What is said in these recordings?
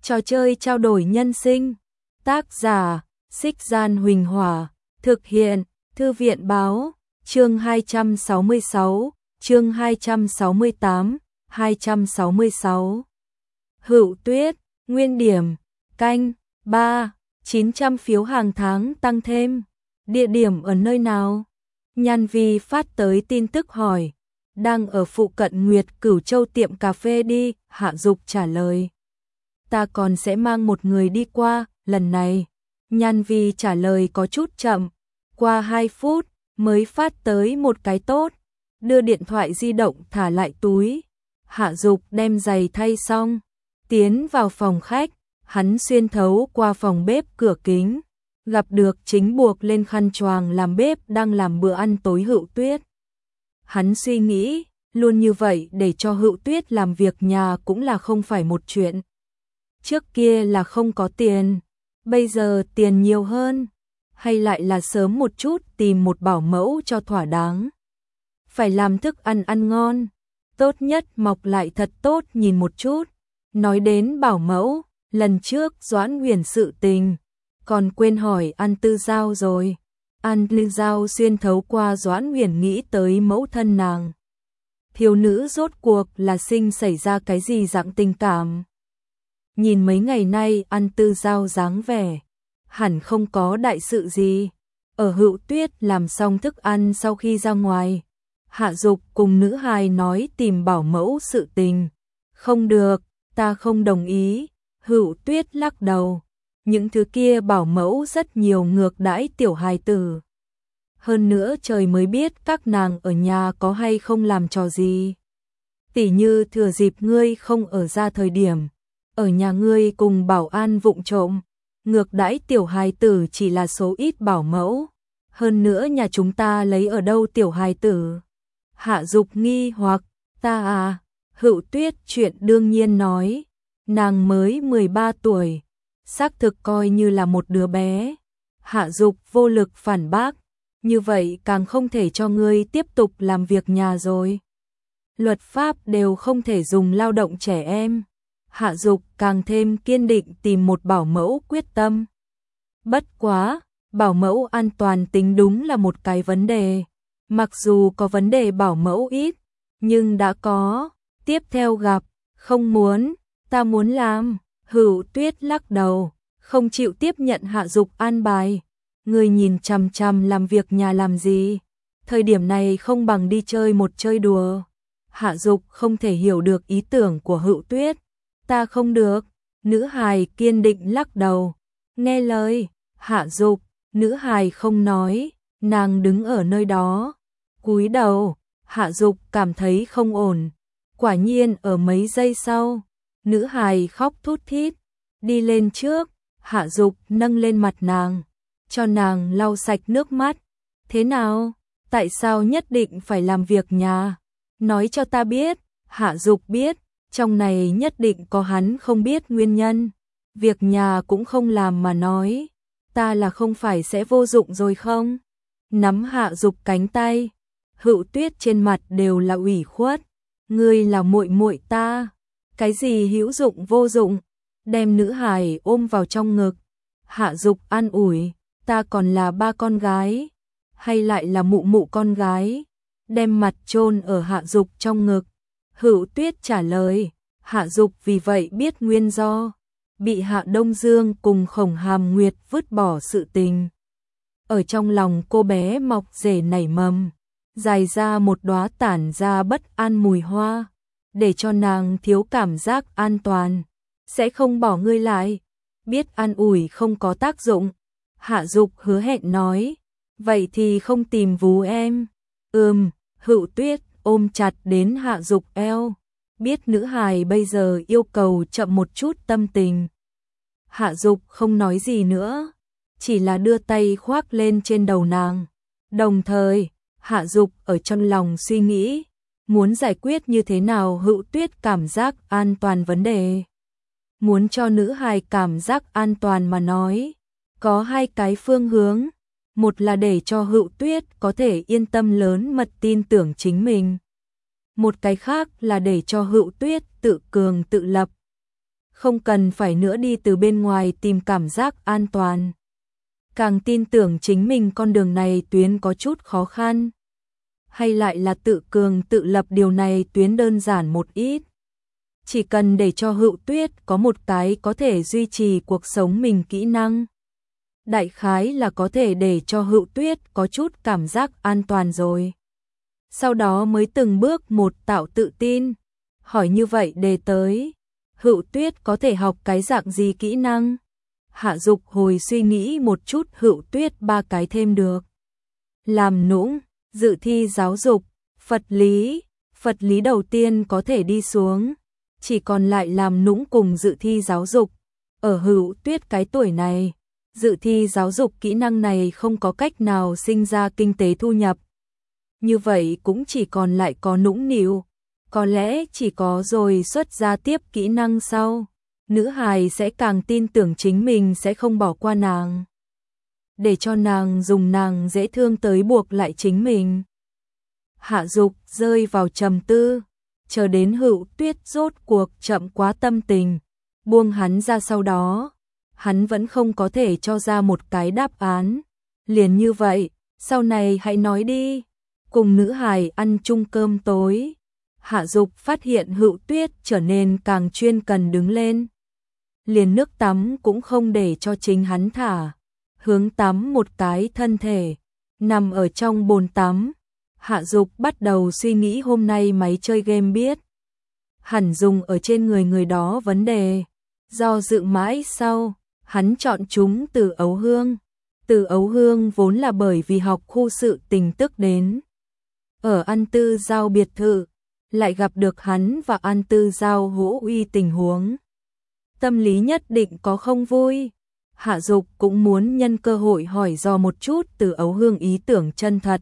Trò chơi trao đổi nhân sinh. Tác giả: Xích Gian Huỳnh Hỏa. Thực hiện: Thư viện Báo. Chương 266, chương 268, 266. Hựu Tuyết, nguyên điểm, canh, 3, 900 phiếu hàng tháng tăng thêm. Địa điểm ở nơi nào? Nhan Vi phát tới tin tức hỏi. Đang ở phụ cận Nguyệt Cửu Châu tiệm cà phê đi, Hạ Dục trả lời. Ta còn sẽ mang một người đi qua, lần này. Nhan Vi trả lời có chút chậm. Qua 2 phút, mới phát tới một cái tốt. Đưa điện thoại di động thả lại túi. Hạ Dục đem giày thay xong. Tiến vào phòng khách, hắn xuyên thấu qua phòng bếp cửa kính. Gặp được chính buộc lên khăn choàng làm bếp đang làm bữa ăn tối Hựu Tuyết. Hắn suy nghĩ, luôn như vậy để cho Hựu Tuyết làm việc nhà cũng là không phải một chuyện. Trước kia là không có tiền, bây giờ tiền nhiều hơn, hay lại là sớm một chút tìm một bảo mẫu cho thỏa đáng. Phải làm thức ăn ăn ngon, tốt nhất mọc lại thật tốt nhìn một chút. Nói đến bảo mẫu, lần trước Doãn Huyền sự tình, còn quên hỏi An Tư Giao rồi. An Tư Giao xuyên thấu qua Doãn Huyền nghĩ tới mẫu thân nàng. Thiếu nữ rốt cuộc là xảy ra cái gì dạng tình cảm. Nhìn mấy ngày nay An Tư Giao dáng vẻ, hẳn không có đại sự gì. Ở Hựu Tuyết làm xong thức ăn sau khi ra ngoài, Hạ Dục cùng nữ hài nói tìm bảo mẫu sự tình. Không được, ta không đồng ý. Hựu Tuyết lắc đầu. Những thứ kia bảo mẫu rất nhiều ngược đãi tiểu hài tử. Hơn nữa trời mới biết các nàng ở nhà có hay không làm trò gì. Tỉ như thừa dịp ngươi không ở ra thời điểm, ở nhà ngươi cùng bảo an vụng trộm, ngược đãi tiểu hài tử chỉ là số ít bảo mẫu. Hơn nữa nhà chúng ta lấy ở đâu tiểu hài tử? Hạ Dục nghi hoặc, ta à? Hựu Tuyết chuyện đương nhiên nói, nàng mới 13 tuổi. Xác thực coi như là một đứa bé. Hạ Dục vô lực phản bác, như vậy càng không thể cho ngươi tiếp tục làm việc nhà rồi. Luật pháp đều không thể dùng lao động trẻ em. Hạ Dục càng thêm kiên định tìm một bảo mẫu quyết tâm. Bất quá, bảo mẫu an toàn tính đúng là một cái vấn đề. Mặc dù có vấn đề bảo mẫu ít, nhưng đã có. Tiếp theo gặp, không muốn, ta muốn làm. Hựu Tuyết lắc đầu, không chịu tiếp nhận Hạ Dục an bài. Người nhìn chằm chằm làm việc nhà làm gì? Thời điểm này không bằng đi chơi một chơi đùa. Hạ Dục không thể hiểu được ý tưởng của Hựu Tuyết. Ta không được. Nữ hài kiên định lắc đầu. Nghe lời, Hạ Dục. Nữ hài không nói, nàng đứng ở nơi đó. Cúi đầu, Hạ Dục cảm thấy không ổn. Quả nhiên ở mấy giây sau, nữ hài khóc thút thít, đi lên trước, Hạ Dục nâng lên mặt nàng, cho nàng lau sạch nước mắt. Thế nào? Tại sao nhất định phải làm việc nhà? Nói cho ta biết. Hạ Dục biết, trong này nhất định có hắn không biết nguyên nhân. Việc nhà cũng không làm mà nói, ta là không phải sẽ vô dụng rồi không? Nắm Hạ Dục cánh tay, Hựu Tuyết trên mặt đều là ủy khuất. Ngươi là muội muội ta, cái gì hữu dụng vô dụng? Đem nữ hài ôm vào trong ngực. Hạ Dục an ủi, ta còn là ba con gái, hay lại là mụ mụ con gái? Đem mặt chôn ở Hạ Dục trong ngực. Hựu Tuyết trả lời, Hạ Dục vì vậy biết nguyên do, bị Hạ Đông Dương cùng Khổng Hàm Nguyệt vứt bỏ sự tình. Ở trong lòng cô bé mọc rễ nảy mầm, dài ra một đóa tản ra bất an mùi hoa, để cho nàng thiếu cảm giác an toàn. Sẽ không bỏ ngươi lại. Biết an ủi không có tác dụng, Hạ Dục hứa hẹn nói, vậy thì không tìm vú em. Hựu Tuyết ôm chặt đến Hạ Dục eo, biết nữ hài bây giờ yêu cầu chậm một chút tâm tình. Hạ Dục không nói gì nữa, chỉ là đưa tay khoác lên trên đầu nàng. Đồng thời, Hạ Dục ở trong lòng suy nghĩ, muốn giải quyết như thế nào Hựu Tuyết cảm giác an toàn vấn đề. Muốn cho nữ hài cảm giác an toàn mà nói, có hai cái phương hướng. Một là để cho Hựu Tuyết có thể yên tâm lớn mật tin tưởng chính mình. Một cái khác là để cho Hựu Tuyết tự cường tự lập. không cần phải nữa đi từ bên ngoài tìm cảm giác an toàn. Càng tin tưởng chính mình con đường này tuyến có chút khó khăn. Hay lại là tự cường tự lập điều này tuyến đơn giản một ít. Chỉ cần để cho Hữu Tuyết có một cái có thể duy trì cuộc sống mình kỹ năng. Đại khái là có thể để cho Hữu Tuyết có chút cảm giác an toàn rồi. Sau đó mới từng bước một tạo tự tin. Hỏi như vậy đề tới, Hữu Tuyết có thể học cái dạng gì kỹ năng? Hạ Dục hồi suy nghĩ một chút, Hữu Tuyết 3 cái thêm được. Làm nũng, dự thi giáo dục, Phật lý đầu tiên có thể đi xuống, chỉ còn lại làm nũng cùng dự thi giáo dục. Ở Hữu Tuyết cái tuổi này, dự thi giáo dục kỹ năng này không có cách nào sinh ra kinh tế thu nhập. Như vậy cũng chỉ còn lại có nũng nịu, có lẽ chỉ có rồi xuất ra tiếp kỹ năng sau, nữ hài sẽ càng tin tưởng chính mình sẽ không bỏ qua nàng. Để cho nàng dùng nàng dễ thương tới buộc lại chính mình. Hạ Dục rơi vào trầm tư, chờ đến Hữu Tuyết rốt cuộc chậm quá tâm tình, buông hắn ra, sau đó hắn vẫn không có thể cho ra một cái đáp án. Liền như vậy, sau này hãy nói đi. Cùng nữ hài ăn chung cơm tối, Hạ Dục phát hiện Hữu Tuyết trở nên càng chuyên cần đứng lên. Liền nước tắm cũng không để cho chính hắn thả, hướng tắm một cái thân thể, nằm ở trong bồn tắm. Hạ Dục bắt đầu suy nghĩ hôm nay máy chơi game biết hẳn dùng ở trên người đó vấn đề. Do dự mãi sau, hắn chọn chúng Từ Ấu Hương. Từ Ấu Hương vốn là bởi vì học khu sự tình tức đến. Ở An Tư Giao biệt thự, lại gặp được hắn và An Tư Giao hữu uy tình huống. Tâm lý nhất định có không vui. Hạ Dục cũng muốn nhân cơ hội hỏi dò một chút Từ Ấu Hương ý tưởng chân thật.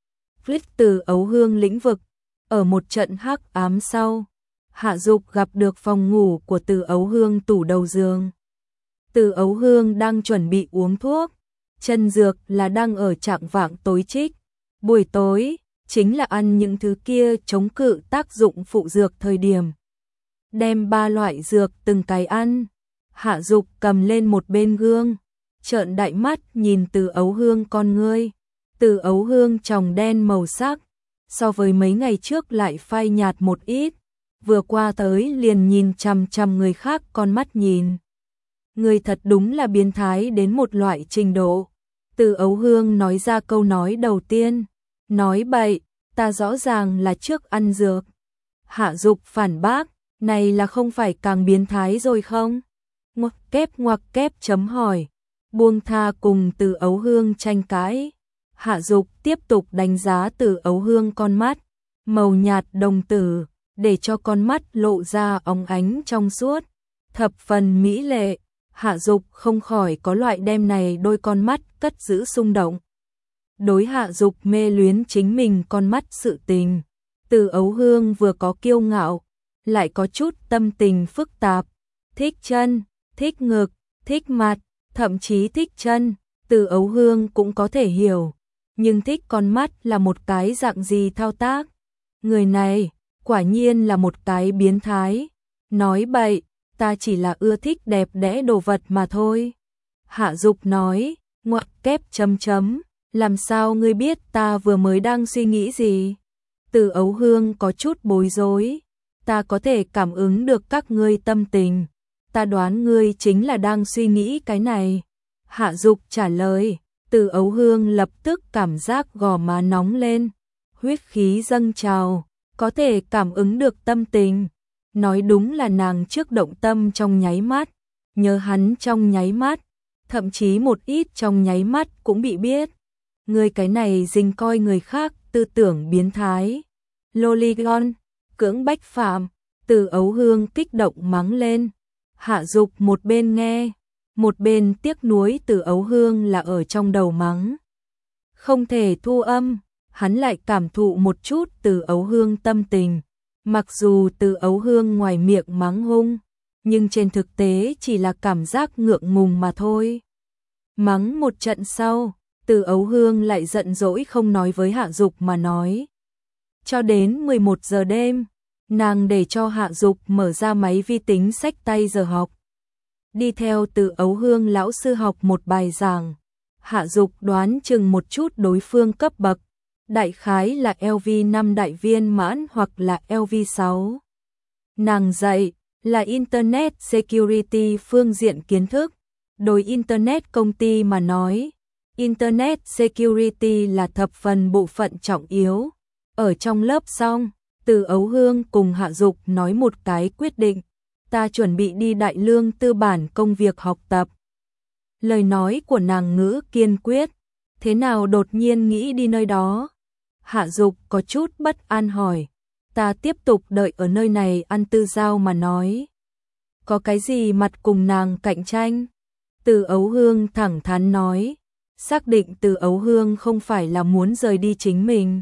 Từ Ấu Hương lĩnh vực, ở một trận hắc ám sau, Hạ Dục gặp được phòng ngủ của Từ Ấu Hương tủ đầu giường. Từ Ấu Hương đang chuẩn bị uống thuốc, chân dược là đang ở trạng vạng tối trích. Buổi tối, chính là ăn những thứ kia chống cự tác dụng phụ dược thời điểm. Đem 3 loại dược từng cái ăn. Hạ Dục cầm lên một bên gương, trợn đại mắt nhìn Từ Ấu Hương con ngươi. Từ Ấu Hương tròng đen màu sắc, so với mấy ngày trước lại phai nhạt một ít. Vừa qua tới liền nhìn chằm chằm người khác con mắt nhìn. Người thật đúng là biến thái đến một loại trình độ. Từ Ấu Hương nói ra câu nói đầu tiên. Nói bậy, ta rõ ràng là trước ăn dược. Hạ Dục phản bác, này là không phải càng biến thái rồi không? Ngoặc kép chấm hỏi. Buông tha cùng Từ Ấu Hương tranh cãi. Hạ Dục tiếp tục đánh giá Từ Ấu Hương con mắt, màu nhạt đồng tử, để cho con mắt lộ ra óng ánh trong suốt, thập phần mỹ lệ. Hạ Dục không khỏi có loại đem này đôi con mắt cất giữ xung động. Đối Hạ Dục mê luyến chính mình con mắt sự tình, Từ Ấu Hương vừa có kiêu ngạo, lại có chút tâm tình phức tạp, thích chân, thích ngực, thích mặt, thậm chí thích chân, Từ Ấu Hương cũng có thể hiểu, nhưng thích con mắt là một cái dạng gì thao tác. Người này, quả nhiên là một cái biến thái. Nói bậy, ta chỉ là ưa thích đẹp đẽ đồ vật mà thôi. Hạ Dục nói, ngoặc kép chấm chấm, làm sao ngươi biết ta vừa mới đang suy nghĩ gì? Từ Ấu Hương có chút bối rối, ta có thể cảm ứng được các ngươi tâm tình, ta đoán ngươi chính là đang suy nghĩ cái này. Hạ Dục trả lời. Từ Ấu Hương lập tức cảm giác gò má nóng lên, huyết khí dâng trào, có thể cảm ứng được tâm tình. Nói đúng là nàng trước động tâm trong nháy mắt, nhớ hắn trong nháy mắt, thậm chí một ít trong nháy mắt cũng bị biết. Người cái này dình coi người khác tư tưởng biến thái. Loligon, cưỡng bách phạm, Từ Ấu Hương kích động mắng lên. Hạ Dục một bên nghe, một bên tiếc nuối Từ Ấu Hương là ở trong đầu mắng. Không thể thu âm, hắn lại cảm thụ một chút Từ Ấu Hương tâm tình. Mặc dù Từ Ấu Hương ngoài miệng mắng hung, nhưng trên thực tế chỉ là cảm giác ngượng ngùng mà thôi. Mắng một trận sau, Từ Ấu Hương lại giận dỗi không nói với Hạ Dục mà nói. Cho đến 11 giờ đêm, Nàng để cho Hạ Dục mở ra máy vi tính xách tay giờ học. Đi theo Từ Ấu Hương lão sư học một bài giảng. Hạ Dục đoán chừng một chút đối phương cấp bậc, đại khái là LV5 đại viên mãn hoặc là LV6. Nàng dạy là Internet Security phương diện kiến thức. Đối Internet công ty mà nói, Internet Security là thập phần bộ phận trọng yếu. Ở trong lớp xong, Từ Ấu Hương cùng Hạ Dục nói một cái quyết định, ta chuẩn bị đi Đại Lương tư bản công việc học tập. Lời nói của nàng ngữ kiên quyết, thế nào đột nhiên nghĩ đi nơi đó? Hạ Dục có chút bất an hỏi, ta tiếp tục đợi ở nơi này ăn tư giao mà nói. Có cái gì mặt cùng nàng cạnh tranh? Từ Ấu Hương thẳng thắn nói, xác định Từ Ấu Hương không phải là muốn rời đi chính mình.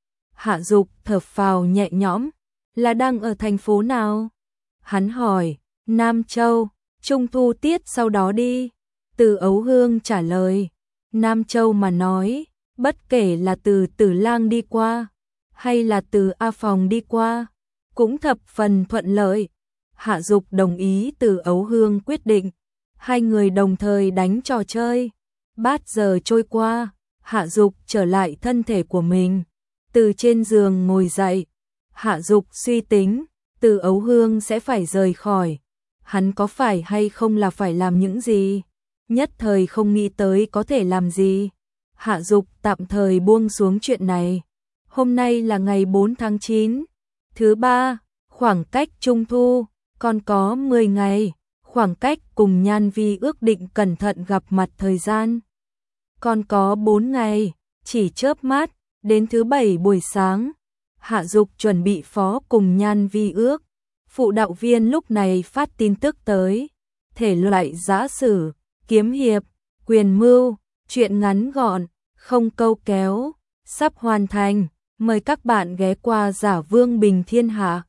Hạ Dục thở phào nhẹ nhõm, là đang ở thành phố nào? Hắn hỏi, Nam Châu, Trung thu tiết sau đó đi. Từ Ấu Hương trả lời, Nam Châu mà nói, bất kể là từ Tử Lang đi qua, hay là từ A Phòng đi qua, cũng thập phần thuận lợi. Hạ Dục đồng ý Từ Ấu Hương quyết định, hai người đồng thời đánh trò chơi. Bát giờ trôi qua, Hạ Dục trở lại thân thể của mình, từ trên giường ngồi dậy. Hạ Dục suy tính, Từ Ấu Hương sẽ phải rời khỏi, hắn có phải hay không là phải làm những gì? Nhất thời không nghĩ tới có thể làm gì. Hạ Dục tạm thời buông xuống chuyện này. Hôm nay là ngày 4 tháng 9, thứ ba, khoảng cách Trung thu còn có 10 ngày, khoảng cách cùng Nhan Vi ước định cẩn thận gặp mặt thời gian còn có 4 ngày, chỉ chớp mắt, đến thứ bảy buổi sáng, Hạ Dục chuẩn bị phó cùng Nhan Vi ước. Phụ đạo viên lúc này phát tin tức tới, thể loại giã sử, kiếm hiệp, quyền mưu, truyện ngắn gọn, không câu kéo, sắp hoàn thành, mời các bạn ghé qua Giả Vương Bình Thiên Hạ.